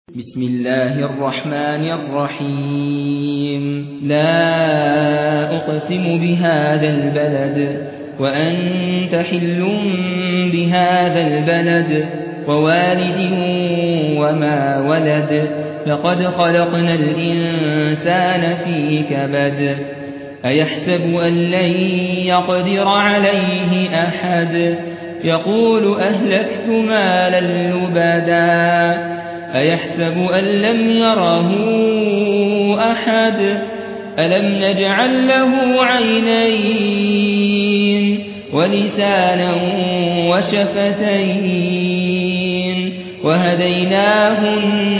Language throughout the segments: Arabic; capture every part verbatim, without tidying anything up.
بسم الله الرحمن الرحيم لا أقسم بهذا البلد وأنت حل بهذا البلد ووالد وما ولد لقد خلقنا الإنسان في كبد أيحسب أن لن يقدر عليه أحد يقول أهلكت مالا لبدا أيحسب أن لم يره أحد ألم نجعل له عينين ولسانا وشفتين وهديناه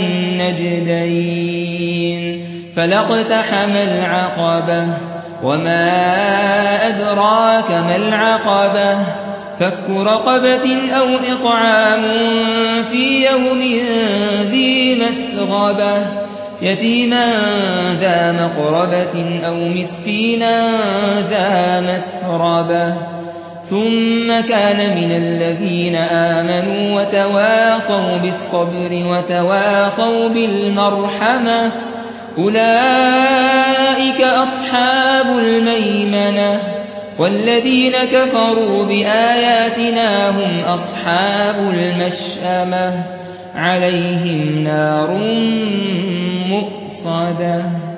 النجدين فلاقتحم العقبة وما أدراك ما العقبة فك رقبة أو إطعام في يوم ذي مسغبة يتيما ذا مقربة أو مسكينا ذا متربة ثم كان من الذين آمنوا وتواصوا بالصبر وتواصوا بالمرحمة أولئك أصحاب الميمنة والذين كفروا بآياتنا هم أصحاب المشأمة عليهم نار مؤصدة.